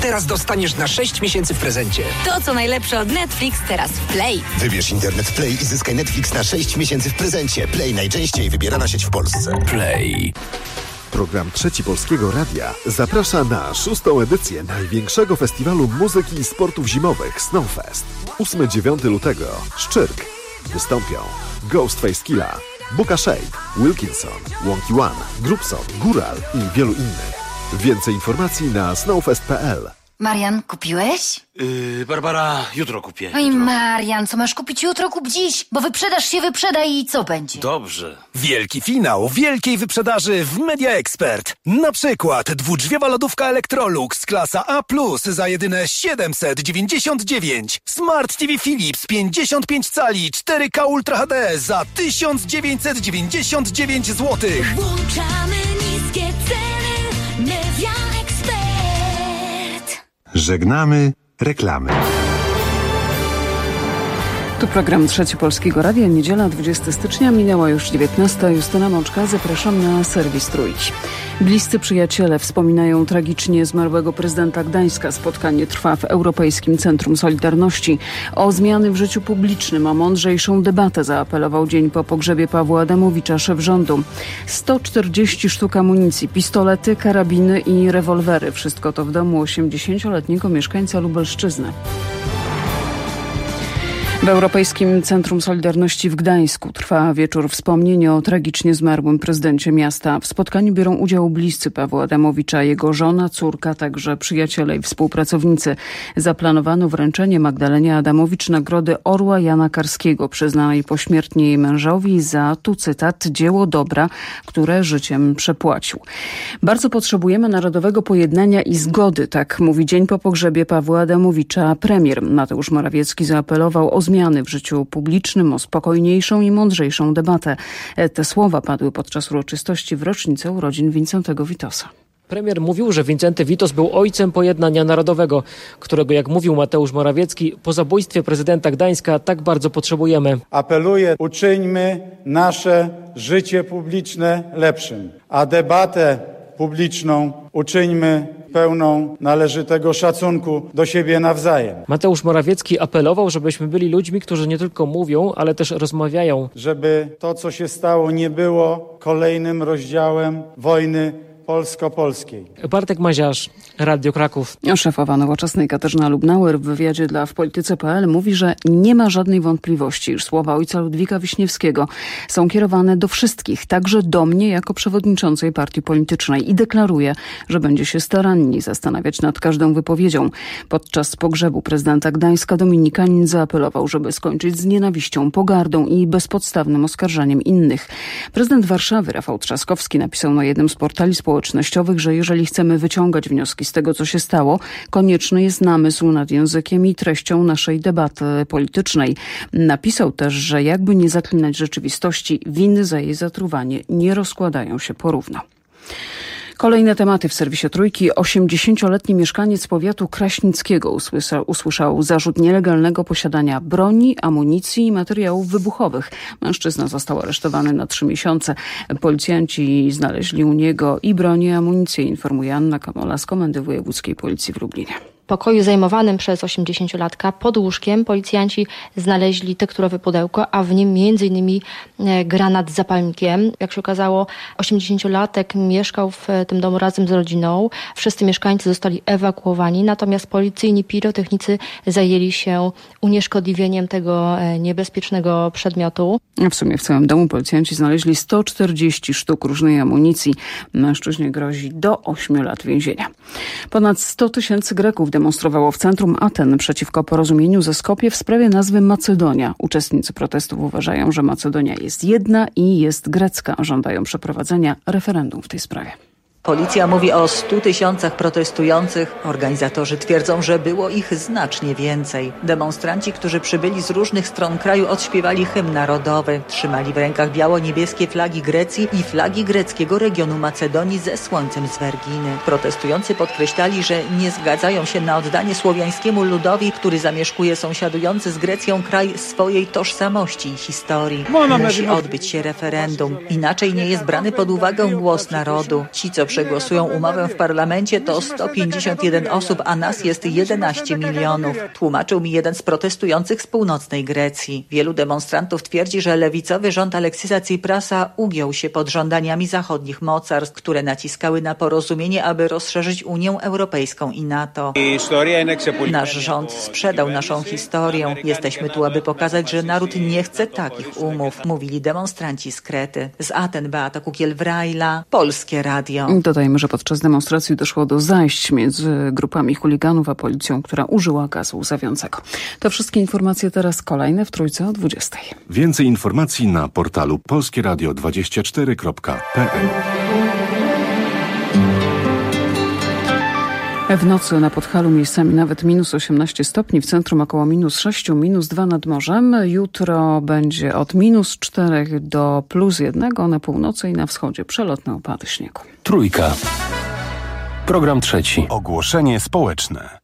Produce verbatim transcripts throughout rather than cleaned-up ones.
teraz dostaniesz na sześć miesięcy w prezencie. To, co najlepsze od Netflix, teraz w Play. Wybierz internet Play i zyskaj Netflix na sześć miesięcy w prezencie. Play, najczęściej wybierana sieć w Polsce. Play. Program Trzeci Polskiego Radia zaprasza na szóstą edycję największego festiwalu muzyki i sportów zimowych Snowfest. ósmego do dziewiątego lutego. Szczyrk. Wystąpią Ghostface Killah, Buka Shade, Wilkinson, Wonky One, Grubson, Góral i wielu innych. Więcej informacji na snowfest kropka p l. Marian, kupiłeś? Yy, Barbara, jutro kupię. Oj, Marian, co masz kupić jutro, kup dziś, bo wyprzedaż się wyprzeda i co będzie? Dobrze. Wielki finał wielkiej wyprzedaży w Media Expert. Na przykład dwudrzwiowa lodówka Electrolux klasa A plus za jedyne siedemset dziewięćdziesiąt dziewięć. Smart T V Philips pięćdziesiąt pięć cali cztery K Ultra H D za tysiąc dziewięćset dziewięćdziesiąt dziewięć złotych. Włączamy niskie ceny. Media Expert. Żegnamy reklamy. Tu program Trzeci Polskiego Radia. Niedziela, dwudziestego stycznia, minęła już dziewiętnasta. Justyna Mączka, zapraszam na serwis Trójki. Bliscy przyjaciele wspominają tragicznie zmarłego prezydenta Gdańska. Spotkanie trwa w Europejskim Centrum Solidarności. O zmiany w życiu publicznym, o mądrzejszą debatę zaapelował dzień po pogrzebie Pawła Adamowicza szef rządu. sto czterdzieści sztuk amunicji, pistolety, karabiny i rewolwery. Wszystko to w domu osiemdziesięcioletniego mieszkańca Lubelszczyzny. W Europejskim Centrum Solidarności w Gdańsku trwa wieczór wspomnienia o tragicznie zmarłym prezydencie miasta. W spotkaniu biorą udział bliscy Pawła Adamowicza, jego żona, córka, także przyjaciele i współpracownicy. Zaplanowano wręczenie Magdalenie Adamowicz nagrody Orła Jana Karskiego, przyznanej pośmiertnie jej mężowi za, tu cytat, dzieło dobra, które życiem przepłacił. Bardzo potrzebujemy narodowego pojednania i zgody, tak mówi dzień po pogrzebie Pawła Adamowicza premier. Mateusz Morawiecki zaapelował o zmiany w życiu publicznym, o spokojniejszą i mądrzejszą debatę. Te słowa padły podczas uroczystości w rocznicę urodzin Wincentego Witosa. Premier mówił, że Wincenty Witos był ojcem pojednania narodowego, którego, jak mówił Mateusz Morawiecki, po zabójstwie prezydenta Gdańska tak bardzo potrzebujemy. Apeluję, uczyńmy nasze życie publiczne lepszym, a debatę publiczną uczyńmy pełną należytego szacunku do siebie nawzajem. Mateusz Morawiecki apelował, żebyśmy byli ludźmi, którzy nie tylko mówią, ale też rozmawiają. Żeby to, co się stało, nie było kolejnym rozdziałem wojny polsko-polskiej. Bartek Maziarz, Radio Kraków. Szefowa Nowoczesnej Katarzyna Lubnauer w wywiadzie dla w polityce kropka p l mówi, że nie ma żadnej wątpliwości, iż słowa ojca Ludwika Wiśniewskiego są kierowane do wszystkich, także do mnie jako przewodniczącej partii politycznej i deklaruje, że będzie się starannie zastanawiać nad każdą wypowiedzią. Podczas pogrzebu prezydenta Gdańska dominikanin zaapelował, żeby skończyć z nienawiścią, pogardą i bezpodstawnym oskarżaniem innych. Prezydent Warszawy Rafał Trzaskowski napisał na jednym z portali społecznościowych, że jeżeli chcemy wyciągać wnioski z tego, co się stało, konieczny jest namysł nad językiem i treścią naszej debaty politycznej. Napisał też, że jakby nie zaklinać rzeczywistości, winy za jej zatruwanie nie rozkładają się porówno. Kolejne tematy w serwisie Trójki. osiemdziesięcioletni mieszkaniec powiatu kraśnickiego usłyszał, usłyszał zarzut nielegalnego posiadania broni, amunicji i materiałów wybuchowych. Mężczyzna został aresztowany na trzy miesiące. Policjanci znaleźli u niego i broni, i amunicję, informuje Anna Kamola z Komendy Wojewódzkiej Policji w Lublinie. W pokoju zajmowanym przez osiemdziesięciolatka pod łóżkiem policjanci znaleźli tekturowe pudełko, a w nim między innymi granat z zapalnikiem. Jak się okazało, osiemdziesięciolatek mieszkał w tym domu razem z rodziną. Wszyscy mieszkańcy zostali ewakuowani, natomiast policyjni pirotechnicy zajęli się unieszkodliwieniem tego niebezpiecznego przedmiotu. W sumie w całym domu policjanci znaleźli sto czterdzieści sztuk różnej amunicji. Mężczyźnie grozi do ośmiu lat więzienia. Ponad sto tysięcy Greków demonstrowało w centrum Aten przeciwko porozumieniu ze Skopje w sprawie nazwy Macedonia. Uczestnicy protestów uważają, że Macedonia jest jedna i jest grecka. Żądają przeprowadzenia referendum w tej sprawie. Policja mówi o stu tysiącach protestujących. Organizatorzy twierdzą, że było ich znacznie więcej. Demonstranci, którzy przybyli z różnych stron kraju, odśpiewali hymn narodowy. Trzymali w rękach biało-niebieskie flagi Grecji i flagi greckiego regionu Macedonii ze słońcem z Werginy. Protestujący podkreślali, że nie zgadzają się na oddanie słowiańskiemu ludowi, który zamieszkuje sąsiadujący z Grecją kraj, swojej tożsamości i historii. Musi odbyć się referendum. Inaczej nie jest brany pod uwagę głos narodu. Ci, co przegłosują umowę w parlamencie, to sto pięćdziesiąt jeden osób, a nas jest jedenaście milionów. Tłumaczył mi jeden z protestujących z północnej Grecji. Wielu demonstrantów twierdzi, że lewicowy rząd Aleksisa Tsiprasa ugiął się pod żądaniami zachodnich mocarstw, które naciskały na porozumienie, aby rozszerzyć Unię Europejską i NATO. Nasz rząd sprzedał naszą historię. Jesteśmy tu, aby pokazać, że naród nie chce takich umów, mówili demonstranci z Krety. Z Aten Beata Kukiel-Wrajla, Polskie Radio. Dodajmy, że podczas demonstracji doszło do zajść między grupami chuliganów a policją, która użyła gazu łzawiącego. To wszystkie informacje teraz kolejne w Trójce o dwudziestej. Więcej informacji na portalu polskie radio dwadzieścia cztery kropka p l. W nocy na Podhalu miejscami nawet minus osiemnaście stopni, w centrum około minus sześć, minus dwa nad morzem. Jutro będzie od minus cztery do plus jeden, na północy i na wschodzie przelotne opady śniegu. Trójka. Program trzeci. Ogłoszenie społeczne.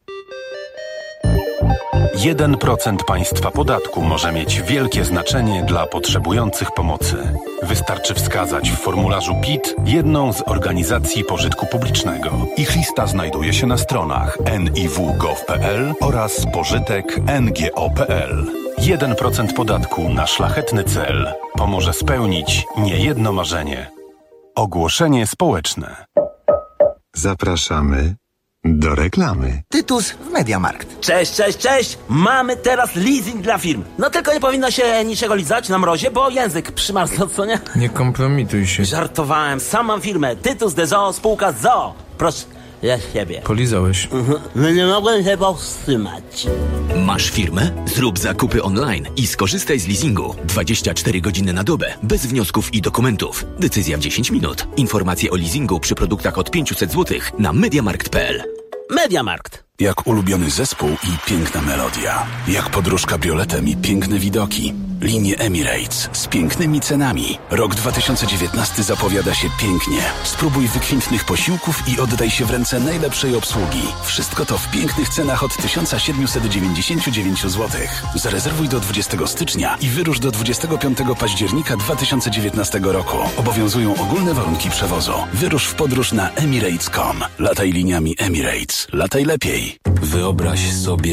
jeden procent państwa podatku może mieć wielkie znaczenie dla potrzebujących pomocy. Wystarczy wskazać w formularzu P I T jedną z organizacji pożytku publicznego. Ich lista znajduje się na stronach en i w kropka gov kropka p l oraz pożytek kropka n g o kropka p l. jeden procent podatku na szlachetny cel pomoże spełnić niejedno marzenie. Ogłoszenie społeczne. Zapraszamy do reklamy. Tytus w MediaMarkt. Cześć, cześć, cześć! Mamy teraz leasing dla firm. No tylko nie powinno się niczego lizać na mrozie, bo język przymarzł, co nie? Nie kompromituj się. Żartowałem, sam mam firmę. Tytus de Zoo, spółka z Zoo. Proszę, ja siebie. Polizałeś. Mhm. No nie mogłem się powstrzymać. Masz firmę? Zrób zakupy online i skorzystaj z leasingu. dwadzieścia cztery godziny na dobę, bez wniosków i dokumentów. Decyzja w dziesięć minut. Informacje o leasingu przy produktach od pięćset złotych na mediamarkt kropka p l. MediaMarkt. Jak ulubiony zespół i piękna melodia. Jak podróż kabrioletem i piękne widoki. Linie Emirates z pięknymi cenami. Rok dwa tysiące dziewiętnasty zapowiada się pięknie. Spróbuj wykwintnych posiłków i oddaj się w ręce najlepszej obsługi. Wszystko to w pięknych cenach od tysiąc siedemset dziewięćdziesiąt dziewięć złotych. Zarezerwuj do dwudziestego stycznia i wyrusz do dwudziestego piątego października dwa tysiące dziewiętnastego roku. Obowiązują ogólne warunki przewozu. Wyrusz w podróż na emirates kropka com. Lataj liniami Emirates. Lataj lepiej. Wyobraź sobie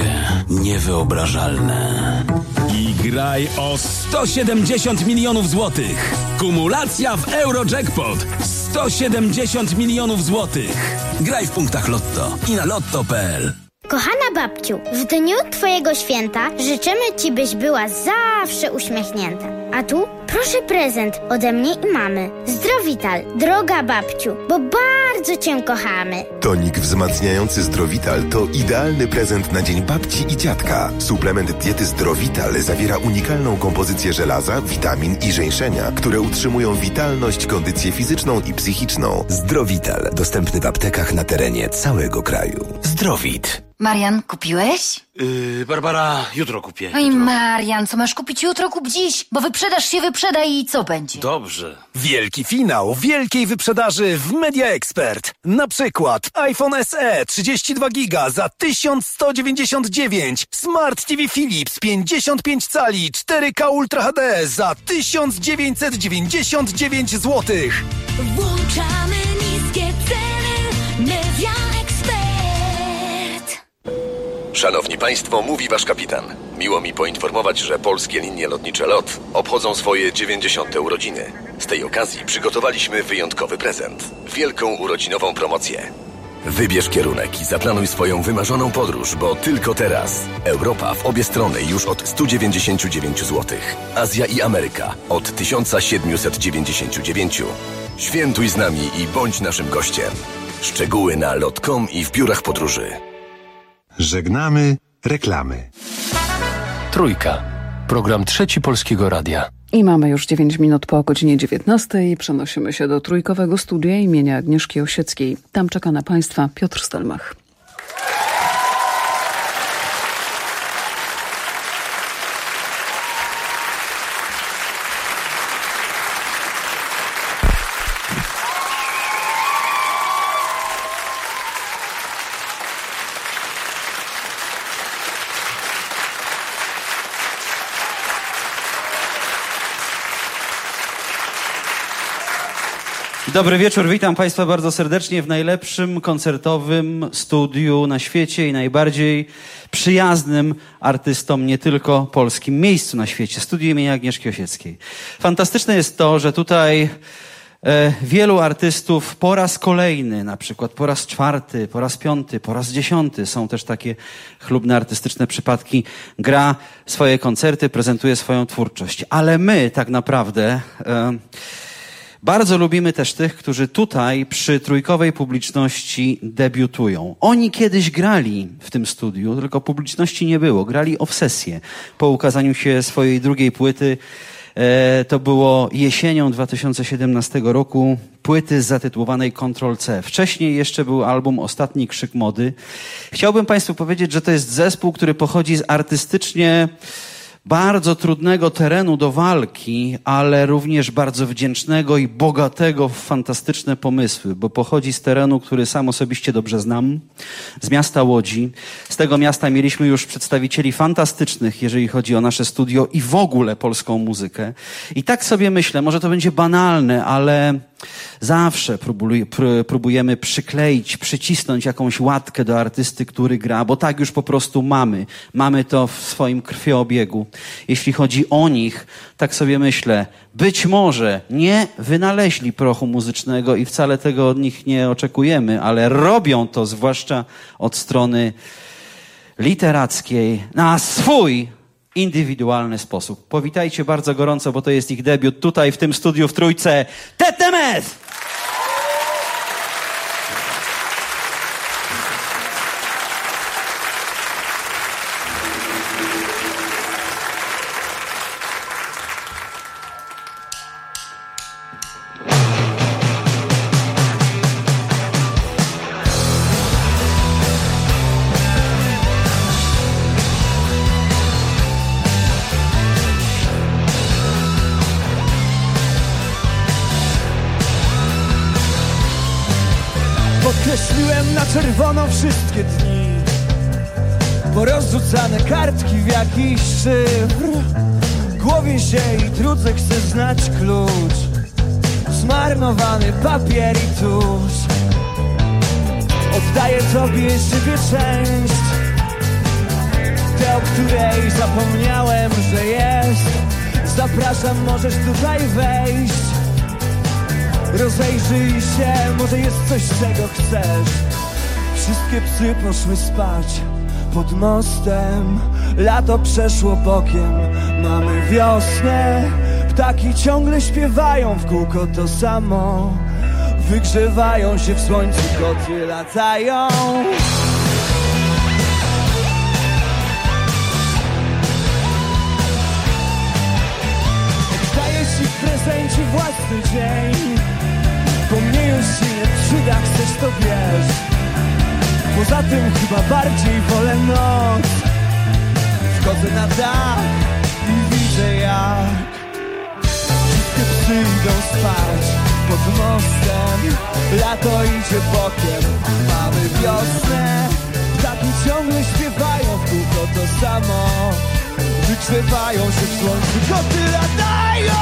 niewyobrażalne. I graj o sto siedemdziesiąt milionów złotych. Kumulacja w Eurojackpot. sto siedemdziesiąt milionów złotych. Graj w punktach Lotto i na lotto kropka p l. Kochana babciu, w dniu twojego święta życzymy ci, byś była zawsze uśmiechnięta. A tu proszę prezent ode mnie i mamy. Zdrowital, droga babciu, bo bardzo cię kochamy. Tonik wzmacniający Zdrowital to idealny prezent na dzień babci i dziadka. Suplement diety Zdrowital zawiera unikalną kompozycję żelaza, witamin i żeńszenia, które utrzymują witalność, kondycję fizyczną i psychiczną. Zdrowital, dostępny w aptekach na terenie całego kraju. Zdrowit. Marian, kupiłeś? Yy, Barbara, jutro kupię. Oj, jutro. Marian, co masz kupić jutro, kup dziś, bo wyprzedaż się wyprzeda i co będzie? Dobrze. Wielki finał wielkiej wyprzedaży w Media Expert. Na przykład iPhone S E trzydzieści dwa giga za tysiąc sto dziewięćdziesiąt dziewięć, Smart T V Philips pięćdziesiąt pięć cali cztery K Ultra H D za tysiąc dziewięćset dziewięćdziesiąt dziewięć złotych. Włączamy niskie ceny. Media Expert. Szanowni Państwo, mówi Wasz kapitan. Miło mi poinformować, że polskie linie lotnicze LOT obchodzą swoje dziewięćdziesiąte urodziny. Z tej okazji przygotowaliśmy wyjątkowy prezent. Wielką urodzinową promocję. Wybierz kierunek i zaplanuj swoją wymarzoną podróż, bo tylko teraz Europa w obie strony już od sto dziewięćdziesiąt dziewięć złotych. Azja i Ameryka od tysiąc siedemset dziewięćdziesiąt dziewięć. Świętuj z nami i bądź naszym gościem. Szczegóły na lot kropka com i w biurach podróży. Żegnamy reklamy. Trójka. Program trzeci Polskiego Radia. I mamy już dziewięć minut po godzinie dziewiętnastej. Przenosimy się do trójkowego studia imienia Agnieszki Osieckiej. Tam czeka na Państwa Piotr Stelmach. Dobry wieczór, witam Państwa bardzo serdecznie w najlepszym koncertowym studiu na świecie i najbardziej przyjaznym artystom, nie tylko polskim, miejscu na świecie, studiu imienia Agnieszki Osieckiej. Fantastyczne jest to, że tutaj e, wielu artystów po raz kolejny, na przykład po raz czwarty, po raz piąty, po raz dziesiąty, są też takie chlubne artystyczne przypadki, gra swoje koncerty, prezentuje swoją twórczość. Ale my tak naprawdę... E, Bardzo lubimy też tych, którzy tutaj przy trójkowej publiczności debiutują. Oni kiedyś grali w tym studiu, tylko publiczności nie było. Grali Obsesję po ukazaniu się swojej drugiej płyty. E, to było jesienią dwa tysiące siedemnastego roku, płyty zatytułowanej kontrol C. Wcześniej jeszcze był album Ostatni Krzyk Mody. Chciałbym Państwu powiedzieć, że to jest zespół, który pochodzi z artystycznie bardzo trudnego terenu do walki, ale również bardzo wdzięcznego i bogatego w fantastyczne pomysły, bo pochodzi z terenu, który sam osobiście dobrze znam, z miasta Łodzi. Z tego miasta mieliśmy już przedstawicieli fantastycznych, jeżeli chodzi o nasze studio i w ogóle polską muzykę. I tak sobie myślę, może to będzie banalne, ale zawsze próbujemy przykleić, przycisnąć jakąś łatkę do artysty, który gra, bo tak już po prostu mamy. Mamy to w swoim krwiobiegu. Jeśli chodzi o nich, tak sobie myślę, być może nie wynaleźli prochu muzycznego i wcale tego od nich nie oczekujemy, ale robią to zwłaszcza od strony literackiej na swój indywidualny sposób. Powitajcie bardzo gorąco, bo to jest ich debiut tutaj w tym studiu w Trójce. Tetemes! Podkreśliłem na czerwono wszystkie dni, porozrzucane kartki w jakiś szyfr. Głowię się i trudzę, chcę znać klucz. Zmarnowany papier i tusz. Oddaję tobie siebie część, tę, o której zapomniałem, że jest. Zapraszam, możesz tutaj wejść. Rozejrzyj się, może jest coś, czego chcesz. Wszystkie psy poszły spać pod mostem. Lato przeszło bokiem, mamy wiosnę. Ptaki ciągle śpiewają w kółko to samo. Wygrzewają się w słońcu, koty latają. Oddaję ci w prezencie własny dzień, bo mnie już się nie przyda, chcesz to wiesz. Poza tym chyba bardziej wolę noc. Wchodzę na dach i widzę jak wszystkie psy idą spać pod mostem. Lato idzie bokiem, mamy wiosnę. Ptaki ciągle śpiewają w kółko to samo. Wygrzewają się w słońcu, koty latają.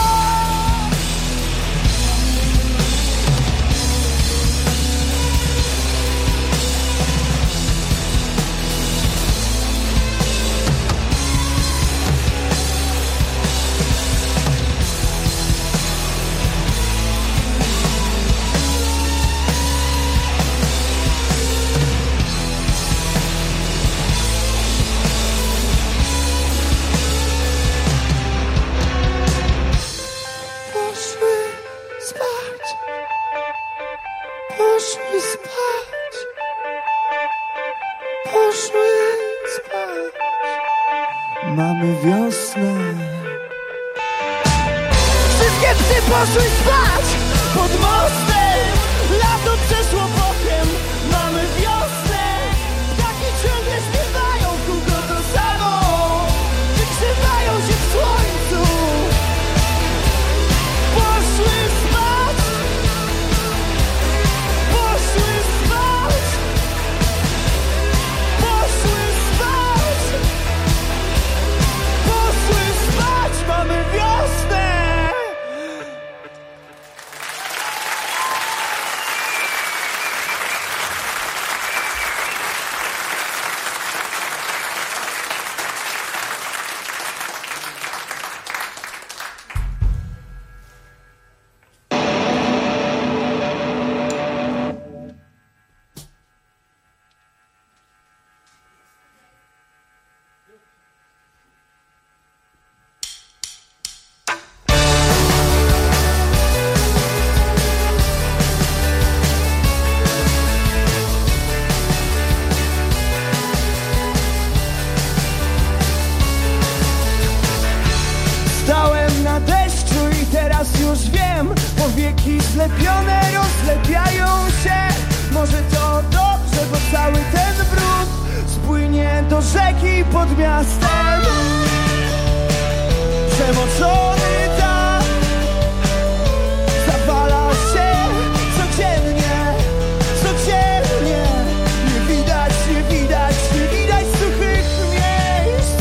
Mamy wiosnę. Wszystkie psy poszły spać pod mostem. Lato przeszło bokiem, mamy wiosnę. Ptaki ciągle śpiewają w kółko to samo. Wygrzewają się w słońcu. Poszły spać. Poszły spać. Poszły spać. Poszły spać, mamy wiosnę! rozlepione rozlepiają się. Może to dobrze, bo cały ten brud spłynie do rzeki pod miastem. Przemoczony dach zawala się codziennie, codziennie. Nie widać, nie widać, nie widać suchych miejsc.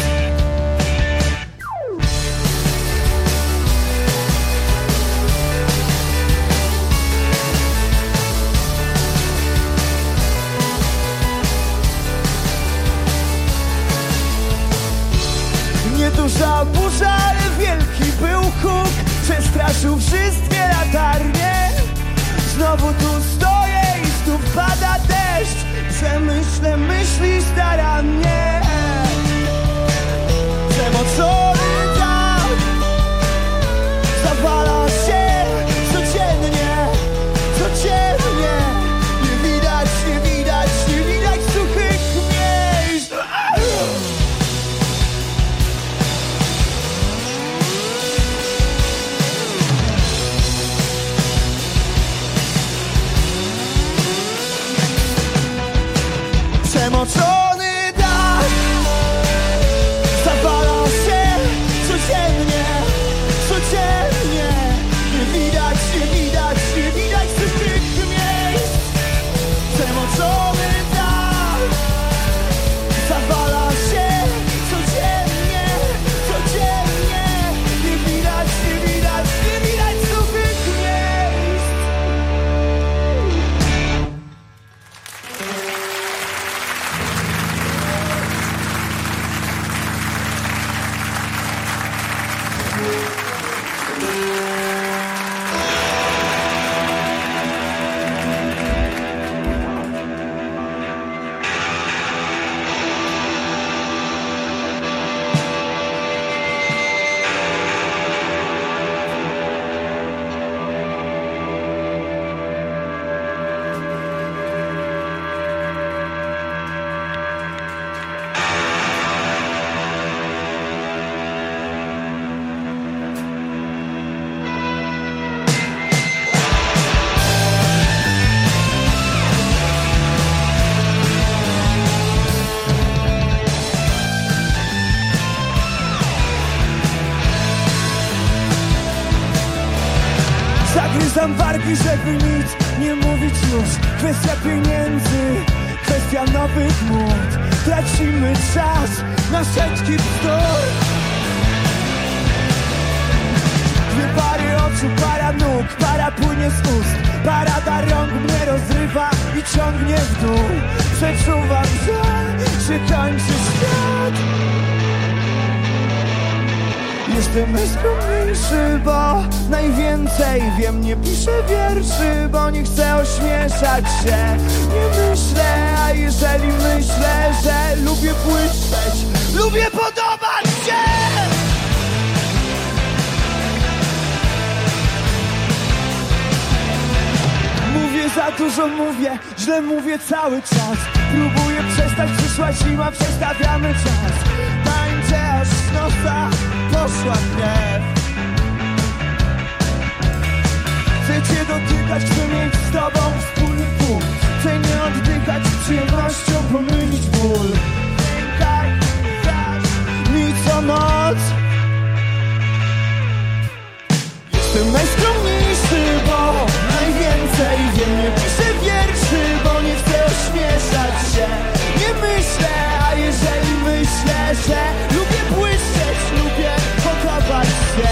Nieduża burza, ale wielki był huk. Przestraszył wszystkie latarnie. Znowu tu stoję i znów pada deszcz. Przemyślę myśli starannie. Przemoczony dach zawala się codziennie, codziennie. Nie widać, nie widać, nie widać suchych miejsc. Przemoczony dach zawala się codziennie, codziennie. Nie widać, nie widać, nie widać suchych miejsc. Przemoczony dach zawala się codziennie, codziennie. Nie widać, nie widać, nie widać suchych miejsc. Zagryzam wargi, żeby nic nie mówić już. Kwestia pieniędzy, kwestia nowych mód. Tracimy czas na setki bzdur. Dwie pary oczu, para nóg, para płynie z ust. Parada rąk mnie rozrywa i ciągnie w dół. Przeczuwam, że się kończy świat. Jestem najskromniejszy, bo najwięcej wiem. Nie piszę wierszy, bo nie chcę ośmieszać się. Nie myślę, a jeżeli myślę, że lubię błyszczeć, lubię podobać się. Mówię za dużo, mówię, źle mówię cały czas. Próbuję przestać, przyszła zima, przestawiamy czas. Tańczę aż z nosa poszła krew. Chcę cię dotykać, chcę mieć z tobą wspólny punkt. Chcę nie oddychać, z przyjemnością pomylić ból. Tak, tak, mi co noc. Jestem najskromniejszy, bo najwięcej wiem. Nie piszę wierszy, bo nie chcę ośmieszać się. Nie myślę, a jeżeli myślę, że lubię błyszczeć, lubię podobać się.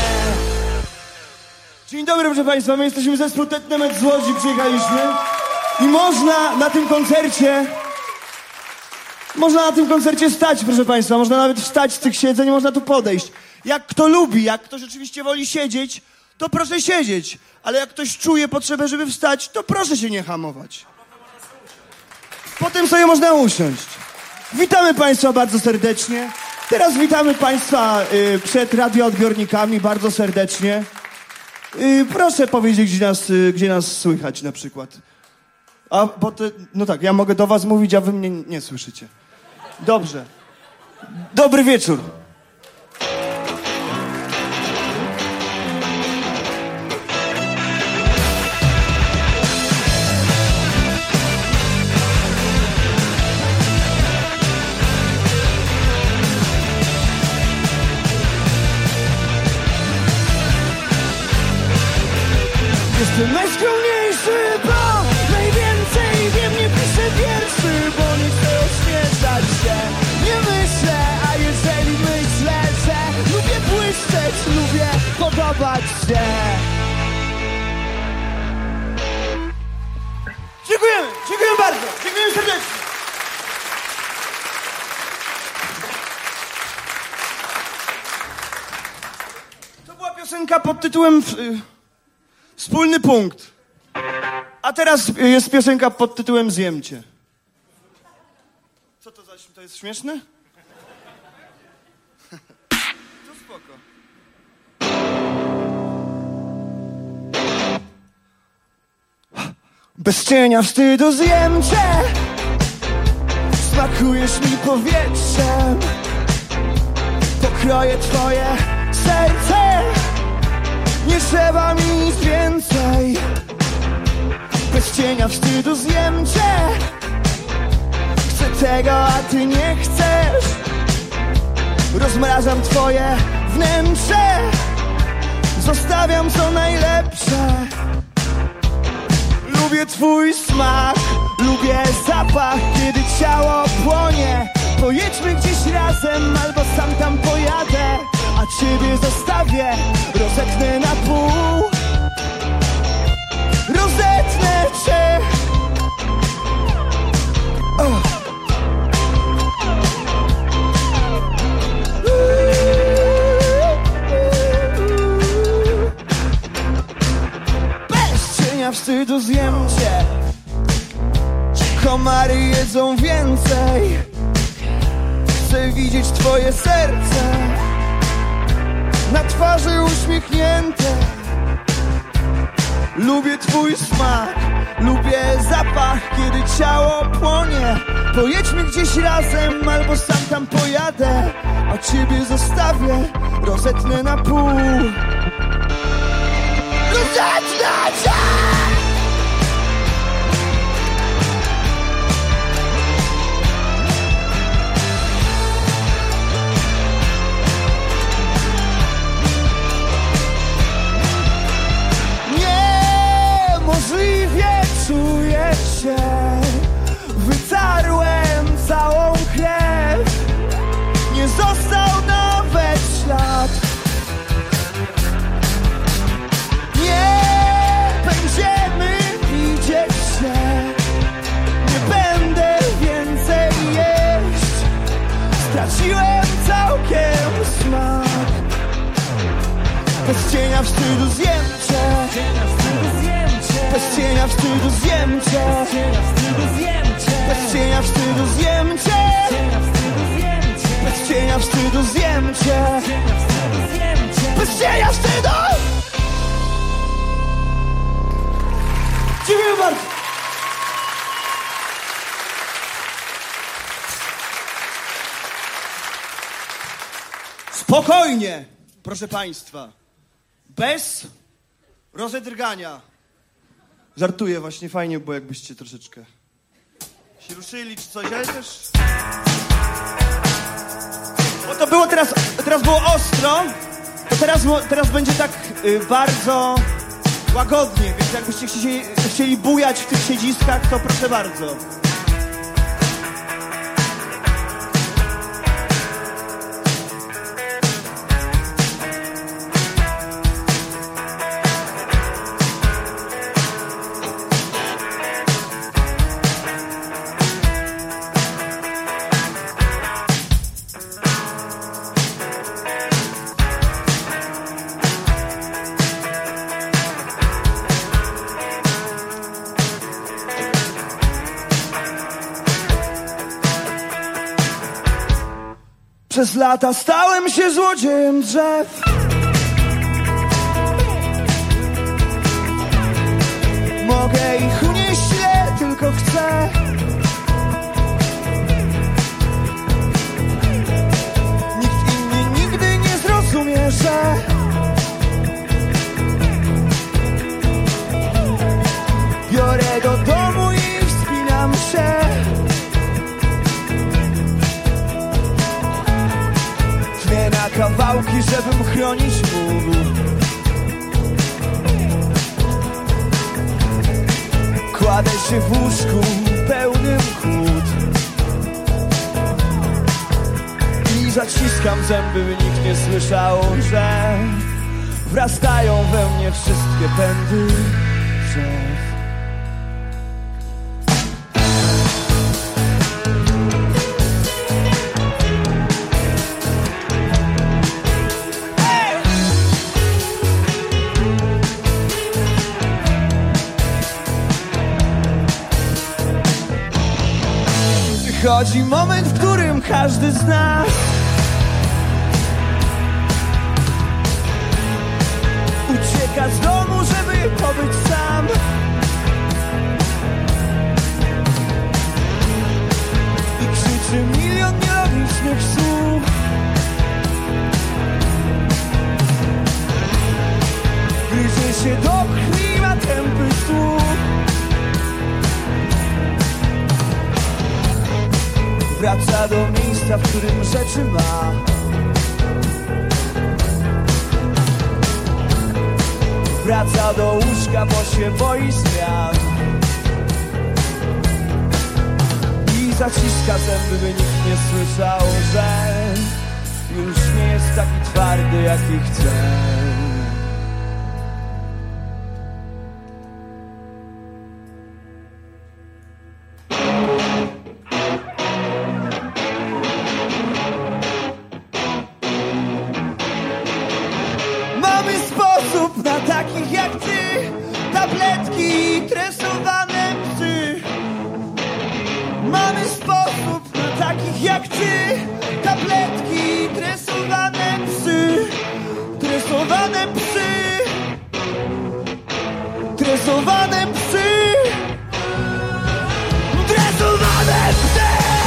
Dzień dobry, proszę państwa, my jesteśmy zespół Tetnemet z Łodzi, przyjechaliśmy. I można na tym koncercie, można na tym koncercie stać, proszę państwa, można nawet wstać z tych siedzeń, można tu podejść. Jak kto lubi, jak ktoś oczywiście woli siedzieć, to proszę siedzieć. Ale jak ktoś czuje potrzebę, żeby wstać, to proszę się nie hamować. Potem sobie można usiąść. Witamy państwa bardzo serdecznie. Teraz witamy państwa y, przed radioodbiornikami bardzo serdecznie. Y, proszę powiedzieć, gdzie nas, y, gdzie nas słychać na przykład. A, bo te, no tak, ja mogę do was mówić, a wy mnie nie słyszycie. Dobrze. Dobry wieczór. lubię podobać się. Dziękujemy, dziękujemy bardzo, dziękujemy serdecznie. To była piosenka pod tytułem y, Wspólny punkt. A teraz jest piosenka pod tytułem Zjem cię. Co to za... to jest śmieszne? To spoko. Bez cienia wstydu zjem cię. Smakujesz mi powietrzem. Pokroję twoje serce. Nie trzeba mi nic więcej. Bez cienia wstydu zjem cię. Chcę tego, a ty nie chcesz. Rozmrażam twoje wnętrze. Zostawiam co najlepsze. Lubię twój smak, lubię zapach, kiedy ciało płonie. Pojedźmy gdzieś razem, albo sam tam pojadę, a ciebie zostawię, rozetnę na pół. Rozetnę cię. Oh. Bez cienia wstydu zjem cię. Komary jedzą więcej. Chcę widzieć twoje serce na twarzy uśmiechnięte. Lubię twój smak, lubię zapach, kiedy ciało płonie. Pojedźmy gdzieś razem, albo sam tam pojadę, a ciebie zostawię, rozetnę na pół. Rozetnę cię! Możliwie czuję się. Wytarłem całą krew. Nie został nawet ślad. Nie będziemy widzieć się. Nie będę więcej jeść. Straciłem całkiem smak. Bez cienia wstydu zjem cię. Bez cienia wstydu zjem cię. Bez cienia wstydu zjem cię. Bez cienia wstydu zjem cię. Bez cienia wstydu. Dziękuję bardzo. Spokojnie, proszę państwa. Bez rozedrgania. Żartuję, właśnie fajnie było, jakbyście troszeczkę się ruszyli czy coś, ale też... Bo to było teraz, teraz było ostro, to teraz, teraz będzie tak y, bardzo łagodnie, więc jakbyście chcieli, chcieli bujać w tych siedziskach, to proszę bardzo. Przez lata stałem się złodziejem drzew. Mogę ich unieść ile tylko chcę. Nikt inny nigdy nie zrozumie, że biorę do domu i wspinam się. Na kawałki, żebym chronić mógł. Kładę się w łóżku pełnym kłód i I zaciskam zęby, by nikt nie słyszał, że wrastają we mnie wszystkie pędy drzew. Przychodzi moment, w którym każdy z nas ucieka z domu, żeby pobyć sam. I krzyczy milion nielogicznych słów. Gryzie się do krwi, ma tępy słuch. Wraca do miejsca, w którym rzeczy ma. Wraca do łóżka, bo się boi zmian. I zaciska zęby, by nikt nie słyszał, że już nie jest taki twardy, jaki chce. Na takich jak ty, tabletki i tresowane psy. Mamy sposób na takich jak ty, tabletki i tresowane psy. Tresowane psy. Tresowane psy. Tresowane psy.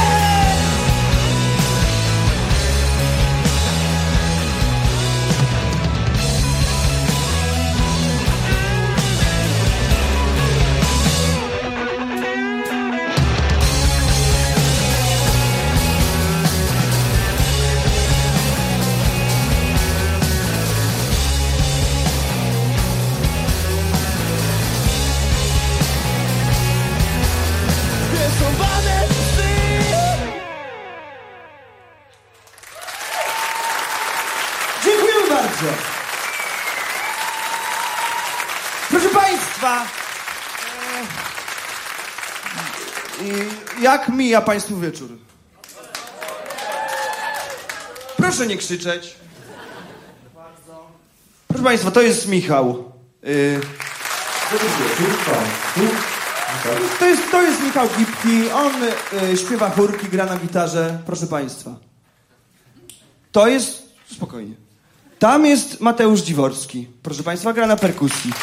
Proszę Państwa, e, jak mija Państwu wieczór? Proszę nie krzyczeć. Proszę Państwa, to jest Michał. E, to, jest, to jest Michał Gipki. On e, śpiewa chórki, gra na gitarze. Proszę Państwa. To jest... Spokojnie. Tam jest Mateusz Dziworski. Proszę Państwa, gra na perkusji.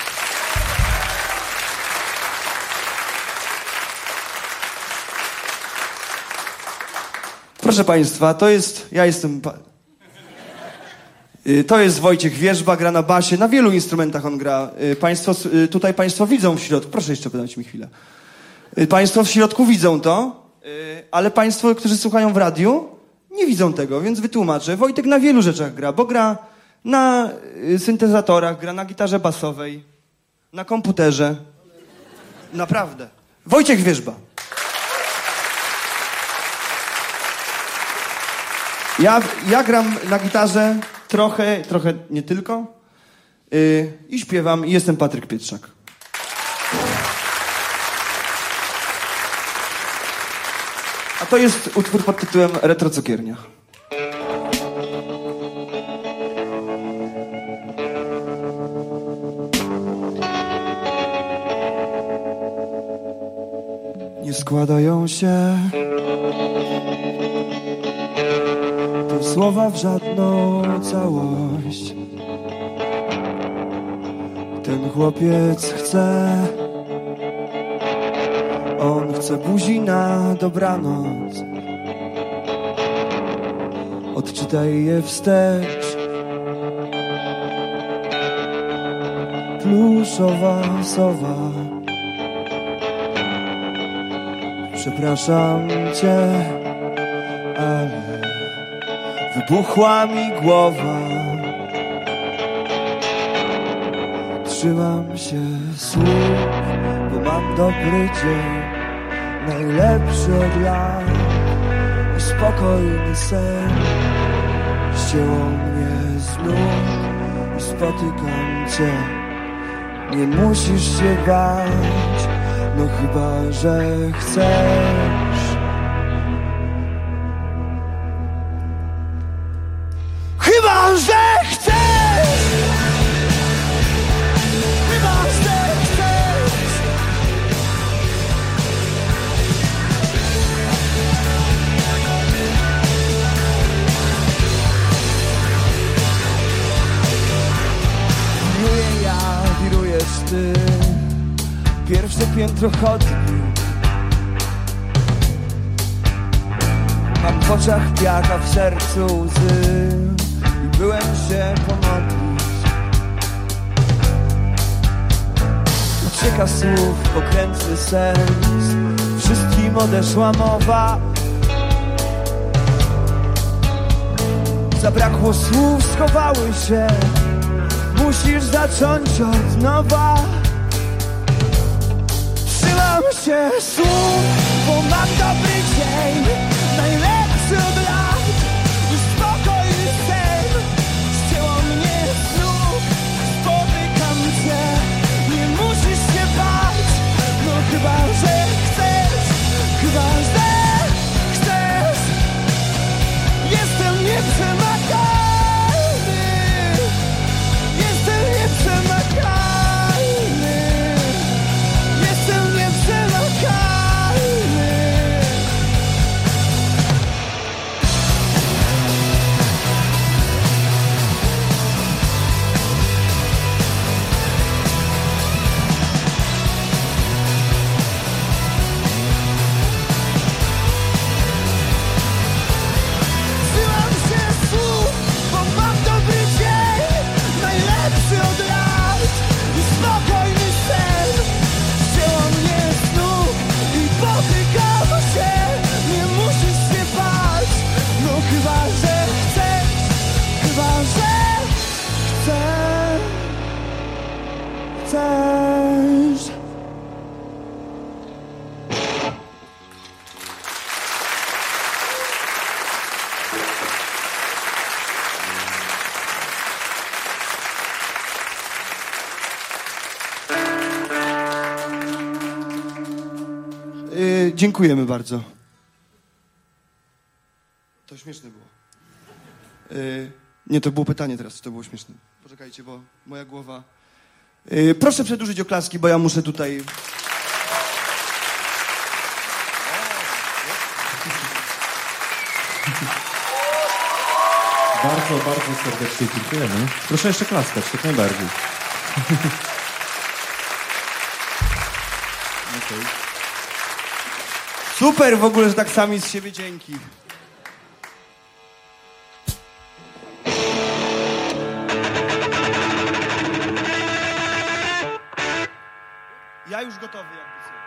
Proszę Państwa, to jest... Ja jestem... Pa... To jest Wojciech Wierzba, gra na basie. Na wielu instrumentach on gra. Państwo, tutaj Państwo widzą w środku... Proszę jeszcze podać mi chwilę. Państwo w środku widzą to, ale Państwo, którzy słuchają w radiu, nie widzą tego, więc wytłumaczę. Wojtek na wielu rzeczach gra, bo gra na syntezatorach, gra na gitarze basowej, na komputerze. Naprawdę. Wojciech Wierzba. Ja, ja gram na gitarze trochę, trochę nie tylko yy, i śpiewam i jestem Patryk Pietrzak. A to jest utwór pod tytułem Retro Cukiernia. Nie składają się te słowa w żadną całość. Ten chłopiec chce, on chce buzi na dobranoc. Odczytaj je wstecz. Pluszowa sowa. Przepraszam cię, ale wybuchła mi głowa. Trzymam się słów, bo mam dobry dzień, najlepszy od lat i spokojny sen. ścięło mnie z nóg i spotykam cię. Nie musisz się bać, no chyba, że chcesz. Chyba, że chcesz! Chyba, że chcesz! Wiruję ja, wirujesz ty. Pierwsze piętro chodzi. Mam w oczach piach, a w sercu łzy. I byłem się pomodlić. Ucieka słów, pokrętny sens. Wszystkim odeszła mowa. Zabrakło słów, schowały się. Musisz zacząć od nowa. Trzymam się słów, bo mam dobry dzień. Najlepszy od lat. Już spokojny sen. Ścięło mnie z nóg. Spotykam cię. Nie musisz się bać. No chyba, że chcesz. Chyba, że chcesz. Jestem nieprzemakalny. Jestem nieprzemakalny. Jestem nieprzemakalny. Trzymam się słów, bo mam dobry dzień. Najlepszy od lat. I spokojny sen. Ścięło mnie z nóg i potykam się. Nie musisz się bać. No chyba, że chcesz. Chyba, że chcesz. Chcesz. Yy, dziękujemy bardzo. To śmieszne było. Yy, nie, to było pytanie teraz, czy to było śmieszne. Poczekajcie, bo moja głowa... Yy, proszę przedłużyć oklaski, bo ja muszę tutaj... Bardzo, bardzo serdecznie dziękujemy. Proszę jeszcze klaskać, jak najbardziej. Okay. Super w ogóle, że tak sami z siebie dzięki. Ja już gotowy jakby co.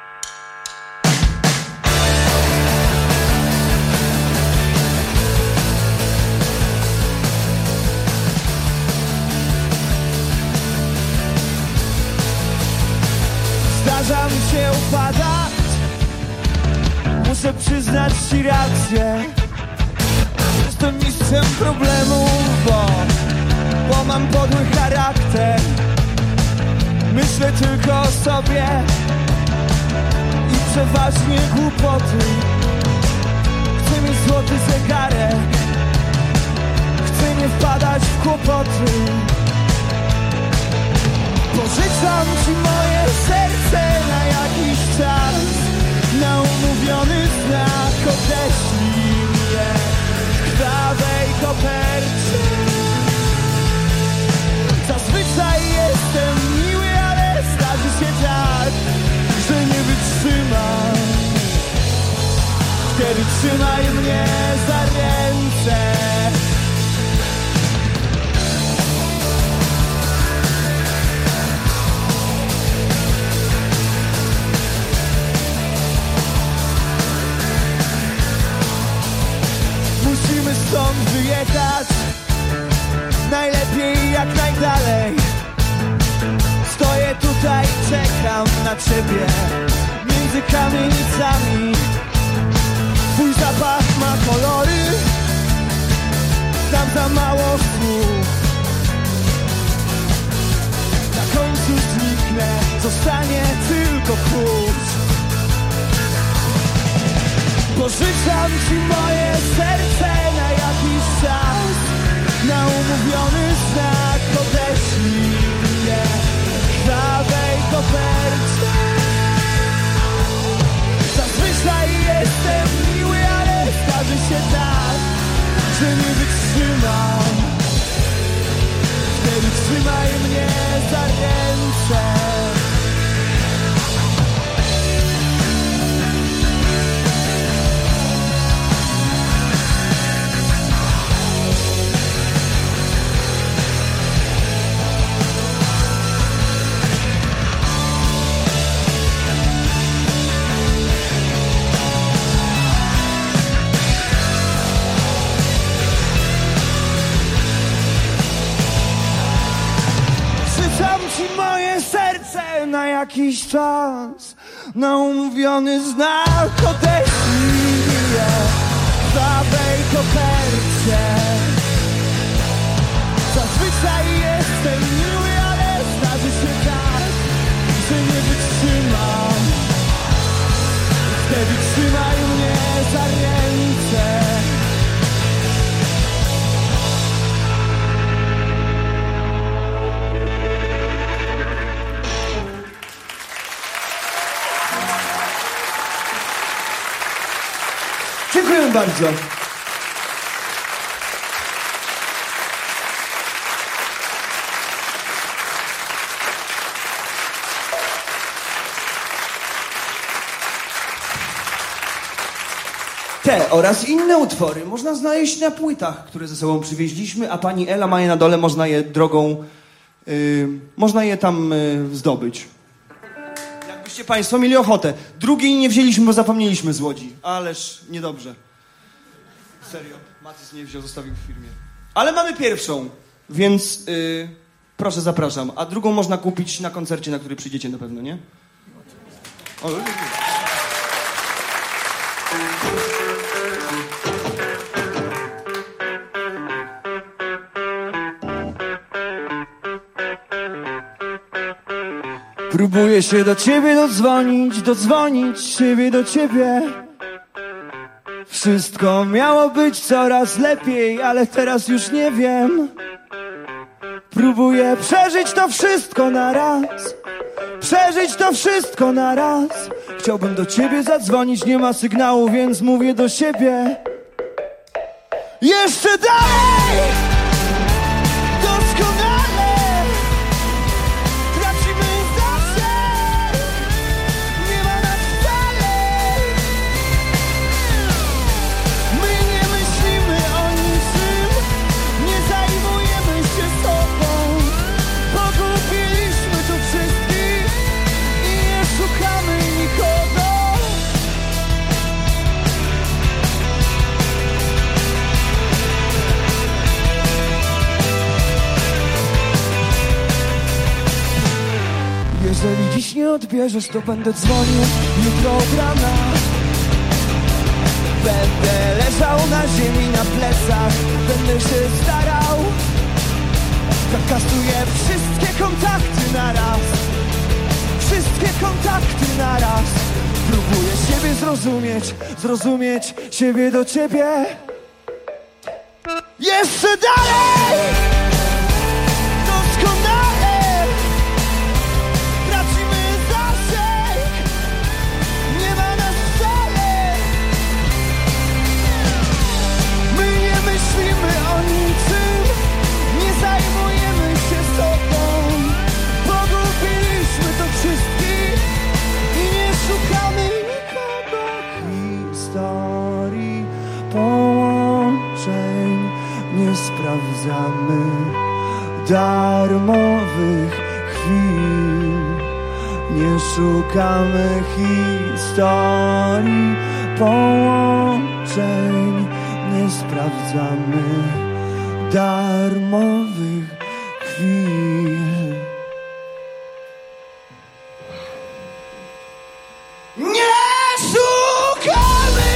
Zdarza mi się upadać. Muszę przyznać ci rację. Jestem mistrzem problemów, bo, bo mam podły charakter. Myślę tylko o sobie i przeważnie głupoty. Chcę mieć złoty zegarek. Chcę nie wpadać w kłopoty. Pożyczam ci moje serce na jakiś czas. Na umówiony znak odeślij mnie w krwawej kopercie. Zazwyczaj jestem miły, ale zdarzy się tak, że nie wytrzymam. Wtedy trzymaj mnie za ręce. Musimy stąd wyjechać. Najlepiej jak najdalej. Stoję tutaj, czekam na ciebie między kamienicami. Twój zapach ma kolory. Znam Zażyczam ci moje serce na jakiś czas, na umówiony znak odeślij mnie krwawej kopercie. Zazwyczaj jestem miły, ale zdarzy się tak, że nie wytrzymam. Wtedy trzymaj mnie za ręce. Na jakiś czas, na umówiony znak odeślij mnie w krwawej kopercie. Zazwyczaj jestem miły, ale zdarzy się tak, że nie wytrzymam. Wtedy trzymaj mnie za ręce. Dziękuję bardzo. Te oraz inne utwory można znaleźć na płytach, które ze sobą przywieźliśmy, a pani Ela ma je na dole, można je drogą, yy, można je tam yy, zdobyć. Jakbyście państwo mieli ochotę. Drugiej nie wzięliśmy, bo zapomnieliśmy z Łodzi. Ależ niedobrze. Serio. Matys nie wziął, zostawił w firmie. Ale mamy pierwszą, więc yy, proszę, zapraszam. A drugą można kupić na koncercie, na który przyjdziecie na pewno, nie? O, próbuję się do ciebie dodzwonić, dodzwonić siebie do ciebie. Wszystko miało być coraz lepiej, ale teraz już nie wiem. Próbuję przeżyć to wszystko na raz, przeżyć to wszystko na raz. Chciałbym do ciebie zadzwonić, nie ma sygnału, więc mówię do siebie. Jeszcze dalej! Doskonale! Tracimy zasięg, nie ma nas wcale. My nie myślimy o niczym, nie zajmujemy się sobą. Pogubiliśmy tu wszystkich i nie szukamy nikogo. Jeżeli dziś nie odbierzesz, to będę dzwonił jutro od rana. Będę leżał na ziemi na plecach, będę się starał. Zakasuję wszystkie kontakty na raz, wszystkie kontakty na raz. Próbuję siebie zrozumieć, zrozumieć siebie do ciebie. Jeszcze dalej! Doskonale! Tracimy zasięg, nie ma nas wcale. My nie myślimy o niczym, nie zajmujemy się sobą. Pogubiliśmy to wszystkich i nie szukamy nikogo. Historii, połączeń nie sprawdzamy, darmowych chwil. Nie szukamy historii, połączeń nie sprawdzamy, darmowych chwil. Nie szukamy!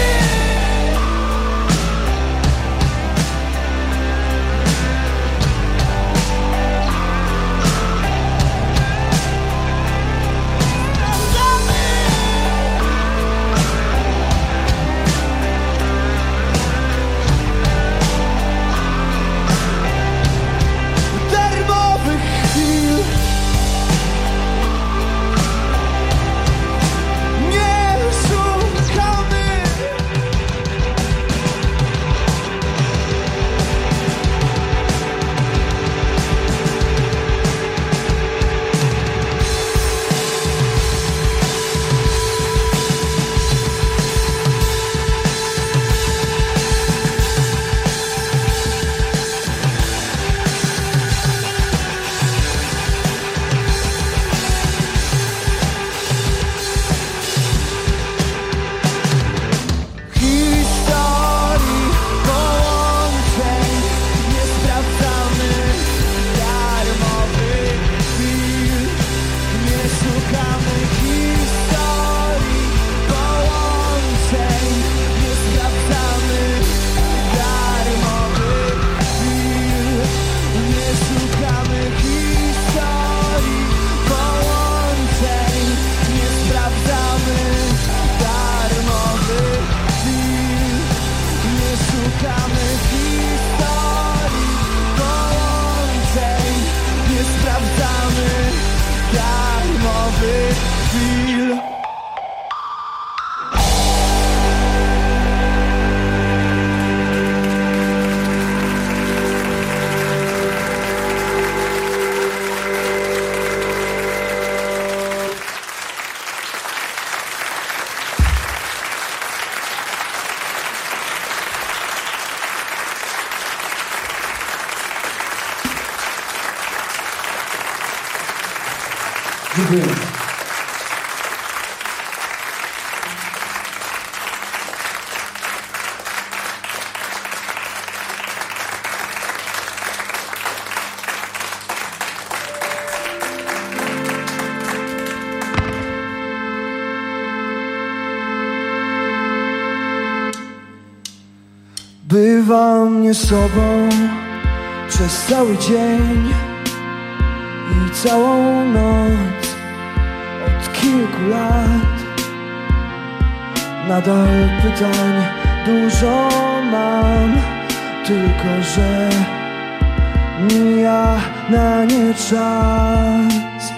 chwil. Dziękuję. Bywam nie sobą przez cały dzień i całą noc od kilku lat. Nadal pytań dużo mam, tylko że mija na nie czas.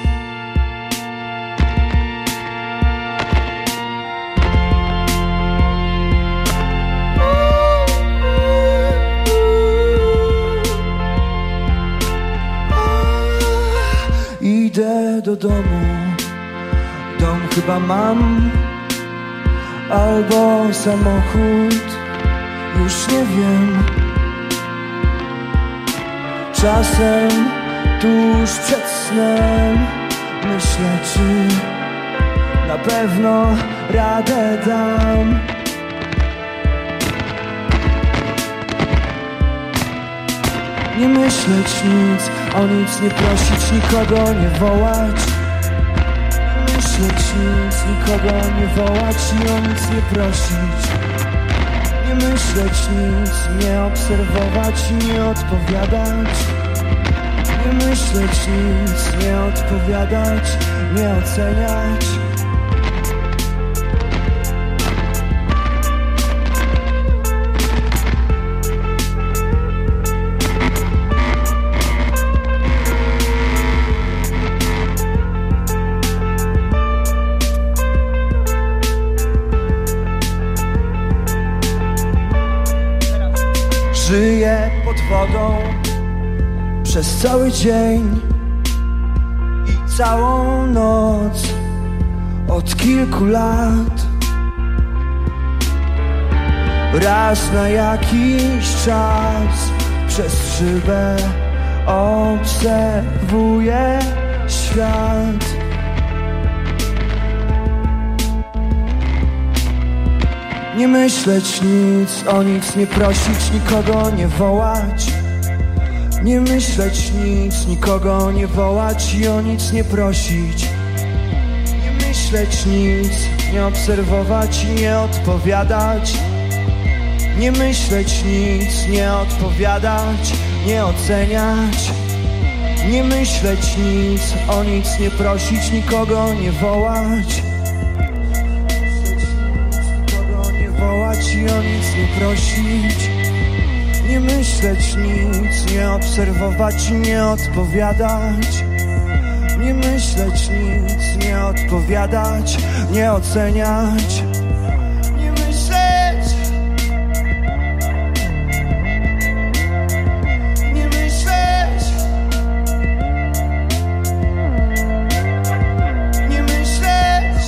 Idę do domu, dom chyba mam, albo samochód, już nie wiem. Czasem tuż przed snem myślę, czy na pewno radę dam. Nie myśleć nic, o nic nie prosić, nikogo nie wołać. Nie myśleć nic, nikogo nie wołać i o nic nie prosić. Nie myśleć nic, nie obserwować i nie odpowiadać. Nie myśleć nic, nie odpowiadać, nie oceniać. Żyję pod wodą przez cały dzień i całą noc od kilku lat. Raz na jakiś czas przez szybę obserwuję świat. Nie myśleć nic, o nic nie prosić, nikogo nie wołać. Nie myśleć nic, nikogo nie wołać i o nic nie prosić. Nie myśleć nic, nie obserwować i nie odpowiadać. Nie myśleć nic, nie odpowiadać, nie oceniać. Nie myśleć nic, o nic nie prosić, nikogo nie wołać. I o nic nie prosić. Nie myśleć nic, nie obserwować i nie odpowiadać. Nie myśleć nic, nie odpowiadać, nie oceniać. Nie myśleć. Nie myśleć. Nie myśleć.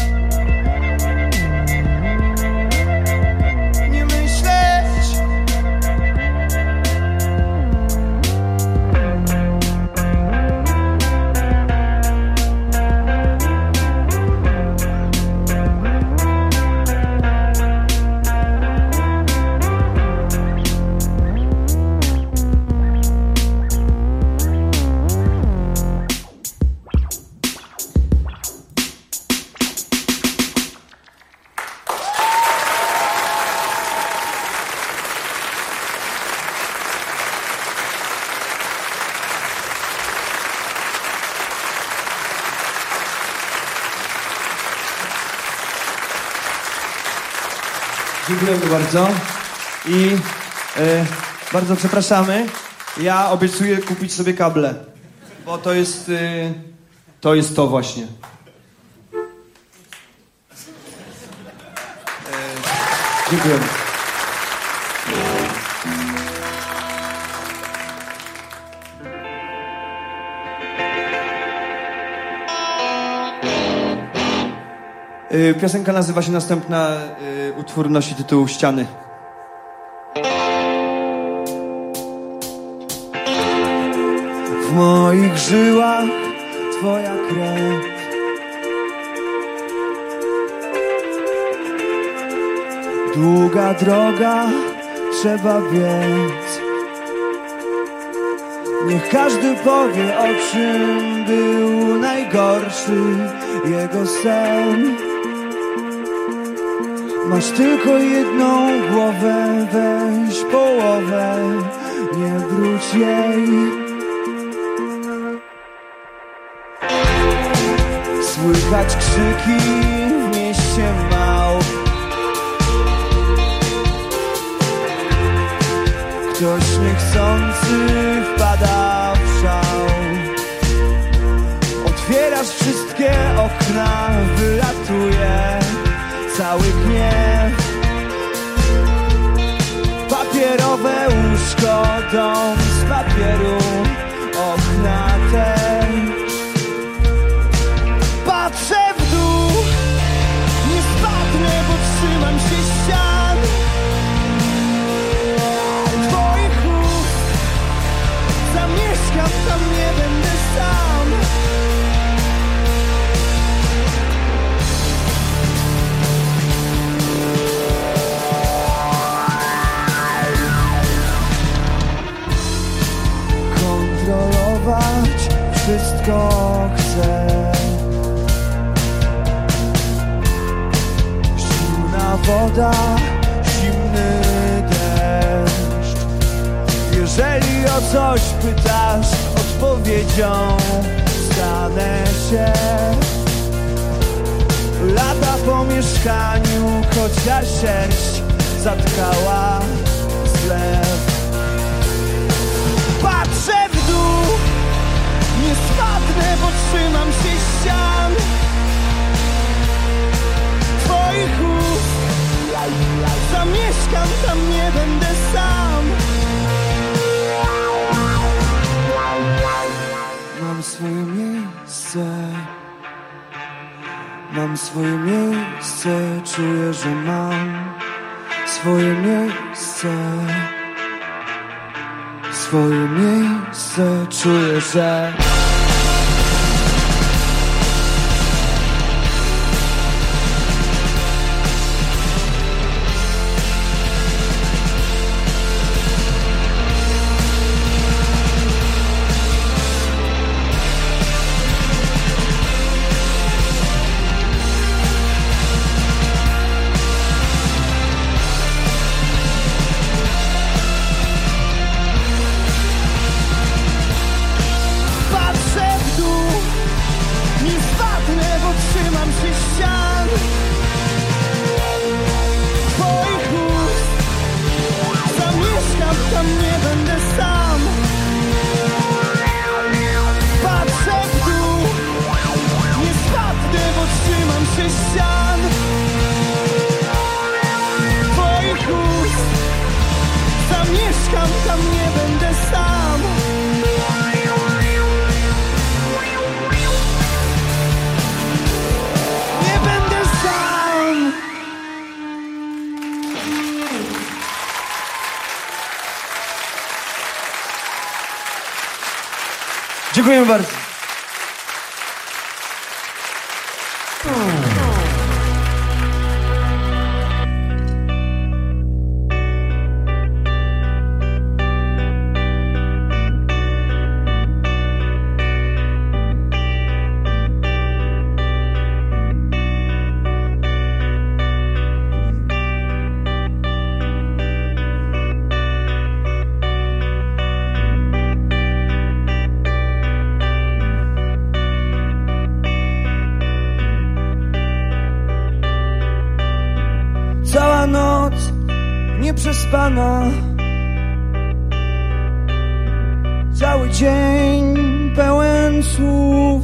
Dziękujemy bardzo i e, bardzo przepraszamy. Ja obiecuję kupić sobie kable, bo to jest, e, to jest to właśnie. Dziękuję. Piosenka nazywa się Następna, utwór nosi tytuł Ściany. W moich żyłach twoja krew, długa droga, trzeba biec. Niech każdy powie, o czym był najgorszy jego sen. Masz tylko jedną głowę, weź połowę, nie wróć jej. Słychać krzyki w mieście małp. Ktoś niechcący wpada w szał. Otwierasz wszystkie okna, wylatuje cały gniew. Papierowe łóżko, dom z papieru, okna też. Patrzę w dół, nie spadnę, bo trzymam się ścian. Twoich ust, zamieszkam tam, nie będę sam. Kontrolować wszystko chcę. Zimna woda, zimny deszcz. Jeżeli o coś pytasz, odpowiedzią stanę się. Lata po mieszkaniu, kocia sierść zatkała zlew. Patrzę w dół, nie spadnę, bo trzymam się ścian. Twoich ust, zamieszkam tam, nie będę sam. Mam swoje miejsce, mam swoje miejsce, czuję, że mam swoje miejsce. Swoje miejsce, czuję, że dziękuję bardzo. Cała noc nieprzespana, cały dzień pełen słów.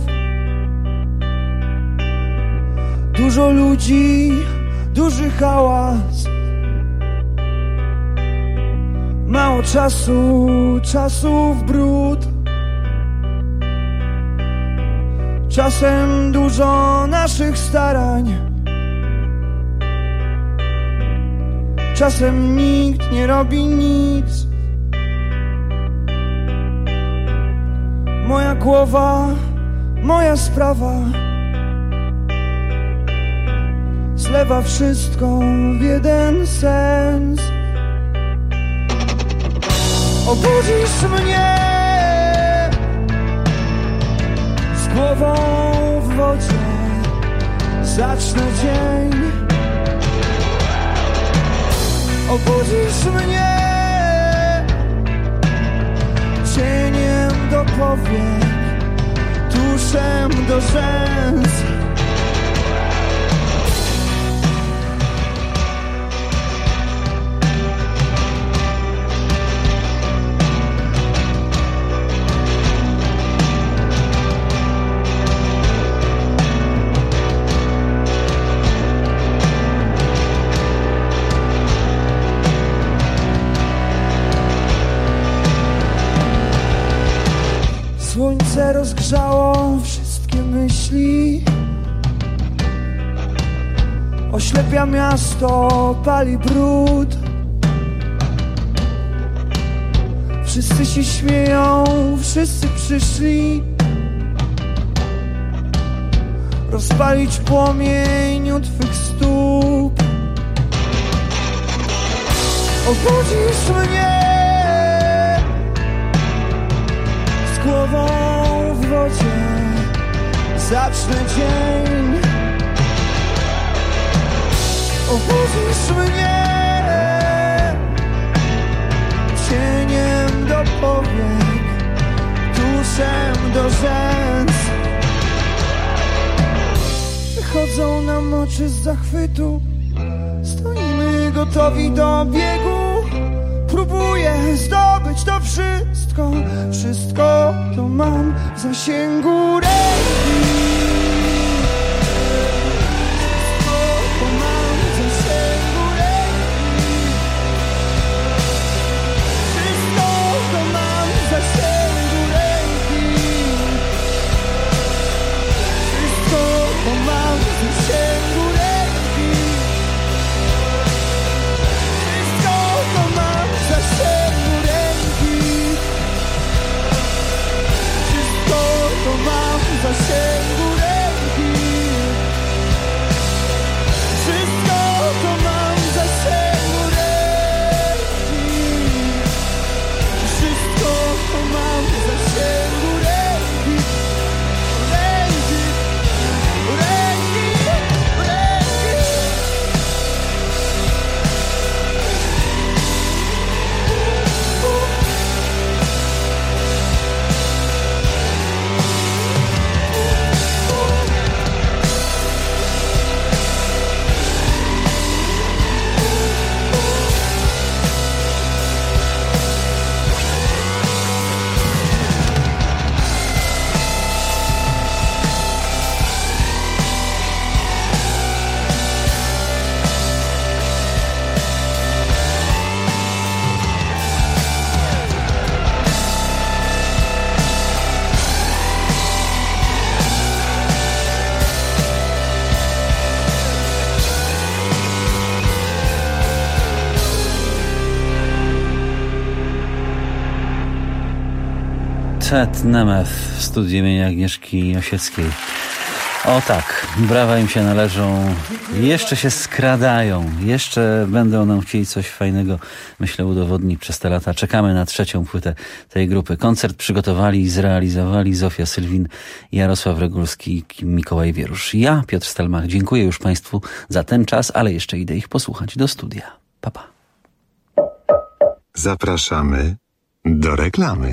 Dużo ludzi, duży hałas, Mało czasu, czasu w brud. Czasem dużo naszych starań. Czasem nikt nie robi nic. Moja głowa, moja sprawa. Zlewa wszystko w jeden sens. Obudzisz mnie z głową w wodzie. Zacznę dzień. Obudzisz mnie cieniem do powiek, tuszem do rzęs. Słońce rozgrzało wszystkie myśli. Oślepia miasto, pali brud. Wszyscy się śmieją, wszyscy przyszli rozpalić płomień u twych stóp. Obudzisz mnie z głową w wodzie. Zacznę dzień. Obudzisz mnie cieniem do powiek, tuszem do rzęs. Wychodzą nam oczy z zachwytu. Stoimy gotowi do biegu. Próbuję zdobyć to wszystko. Wszystko to mam w zasięgu ręki. Ted Nemeth w studiu imienia Agnieszki Osieckiej. O tak, brawa im się należą. Jeszcze się skradają. Jeszcze będą nam chcieli coś fajnego, myślę, udowodnić przez te lata. Czekamy na trzecią płytę tej grupy. Koncert przygotowali i zrealizowali Zofia Sylwin, Jarosław Regulski i Mikołaj Wierusz. Ja, Piotr Stelmach, dziękuję już Państwu za ten czas, ale jeszcze idę ich posłuchać do studia. Pa, pa. Zapraszamy do reklamy.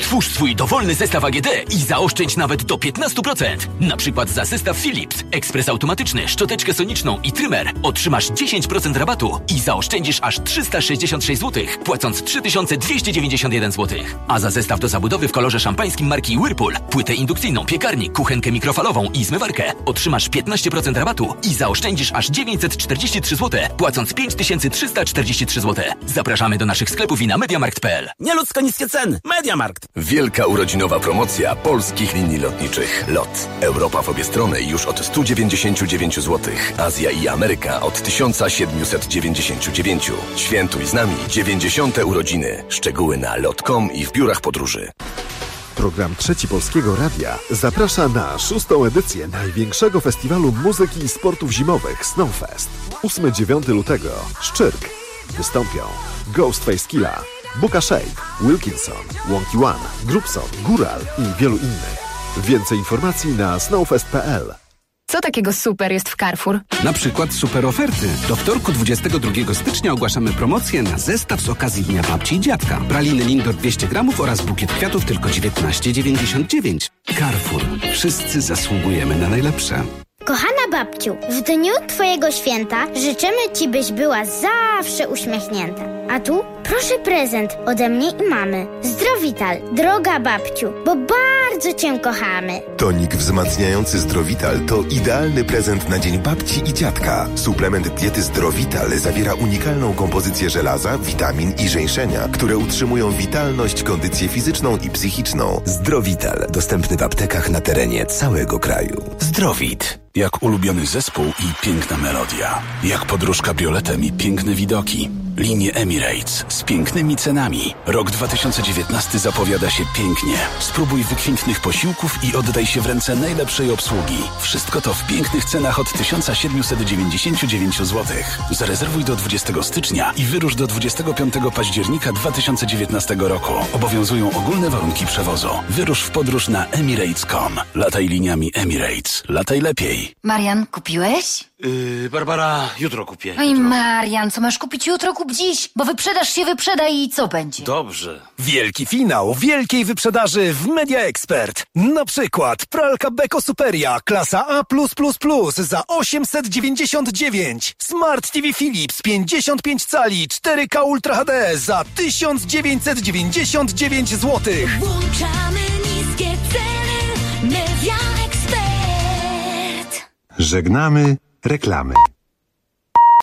Stwórz swój dowolny zestaw A G D i zaoszczędź nawet do piętnaście procent. Na przykład za zestaw Philips, ekspres automatyczny, szczoteczkę soniczną i trymer otrzymasz dziesięć procent rabatu i zaoszczędzisz aż trzysta sześćdziesiąt sześć złotych, płacąc trzy tysiące dwieście dziewięćdziesiąt jeden złotych. A za zestaw do zabudowy w kolorze szampańskim marki Whirlpool, płytę indukcyjną, piekarnik, kuchenkę mikrofalową i zmywarkę otrzymasz piętnaście procent rabatu i zaoszczędzisz aż dziewięćset czterdzieści trzy złote, płacąc pięć tysięcy trzysta czterdzieści trzy złote. Zapraszamy do naszych sklepów i na mediamarkt kropka p l. Nieludzko niskie ceny. Mediamarkt. Wielka urodzinowa promocja polskich linii lotniczych LOT. Europa w obie strony już od sto dziewięćdziesiąt dziewięć złotych. Azja i Ameryka od tysiąc siedemset dziewięćdziesiąt dziewięć. Świętuj z nami dziewięćdziesiąte urodziny. Szczegóły na lot kropka com i w biurach podróży. Program Trzeci Polskiego Radia zaprasza na szóstą edycję największego festiwalu muzyki i sportów zimowych Snowfest. ósmego do dziewiątego lutego. Szczyrk. Wystąpią Ghostface Killah, Buka Shade, Wilkinson, Wonky One, Grubson, Góral i wielu innych. Więcej informacji na snowfest kropka p l. Co takiego super jest w Carrefour? Na przykład super oferty. Do wtorku dwudziestego drugiego stycznia ogłaszamy promocję na zestaw z okazji Dnia Babci i Dziadka. Praliny Lindor dwieście gramów oraz bukiet kwiatów tylko dziewiętnaście dziewięćdziesiąt dziewięć. Carrefour. Wszyscy zasługujemy na najlepsze. Kochana babciu, w dniu Twojego święta życzymy Ci, byś była zawsze uśmiechnięta. A tu proszę prezent ode mnie i mamy. Zdrowital, droga babciu, bo bardzo Cię kochamy. Tonik wzmacniający Zdrowital to idealny prezent na Dzień Babci i Dziadka. Suplement diety Zdrowital zawiera unikalną kompozycję żelaza, witamin i żeńszenia, które utrzymują witalność, kondycję fizyczną i psychiczną. Zdrowital, dostępny w aptekach na terenie całego kraju. Zdrowit. Jak ulubiony zespół i piękna melodia. Jak podróż kabrioletem i piękne widoki. Linie Emirates z pięknymi cenami. Rok dwa tysiące dziewiętnasty zapowiada się pięknie. Spróbuj wykwintnych posiłków i oddaj się w ręce najlepszej obsługi. Wszystko to w pięknych cenach od tysiąc siedemset dziewięćdziesiąt dziewięć złotych. Zarezerwuj do dwudziestego stycznia i wyrusz do dwudziestego piątego października dwa tysiące dziewiętnastego roku. Obowiązują ogólne warunki przewozu. Wyrusz w podróż na emirates kropka com. Lataj liniami Emirates. Lataj lepiej. Marian, kupiłeś? Yy, Barbara, jutro kupię. Oj, Marian, co masz kupić jutro, kup dziś, bo wyprzedaż się wyprzeda i co będzie? Dobrze. Wielki finał wielkiej wyprzedaży w Media Expert. Na przykład pralka Beko Superia klasa A plus plus plus za osiemset dziewięćdziesiąt dziewięć. Smart T V Philips pięćdziesiąt pięć cali cztery K Ultra H D za tysiąc dziewięćset dziewięćdziesiąt dziewięć złotych. Włączamy niskie ceny. Media Expert. Żegnamy reklamy.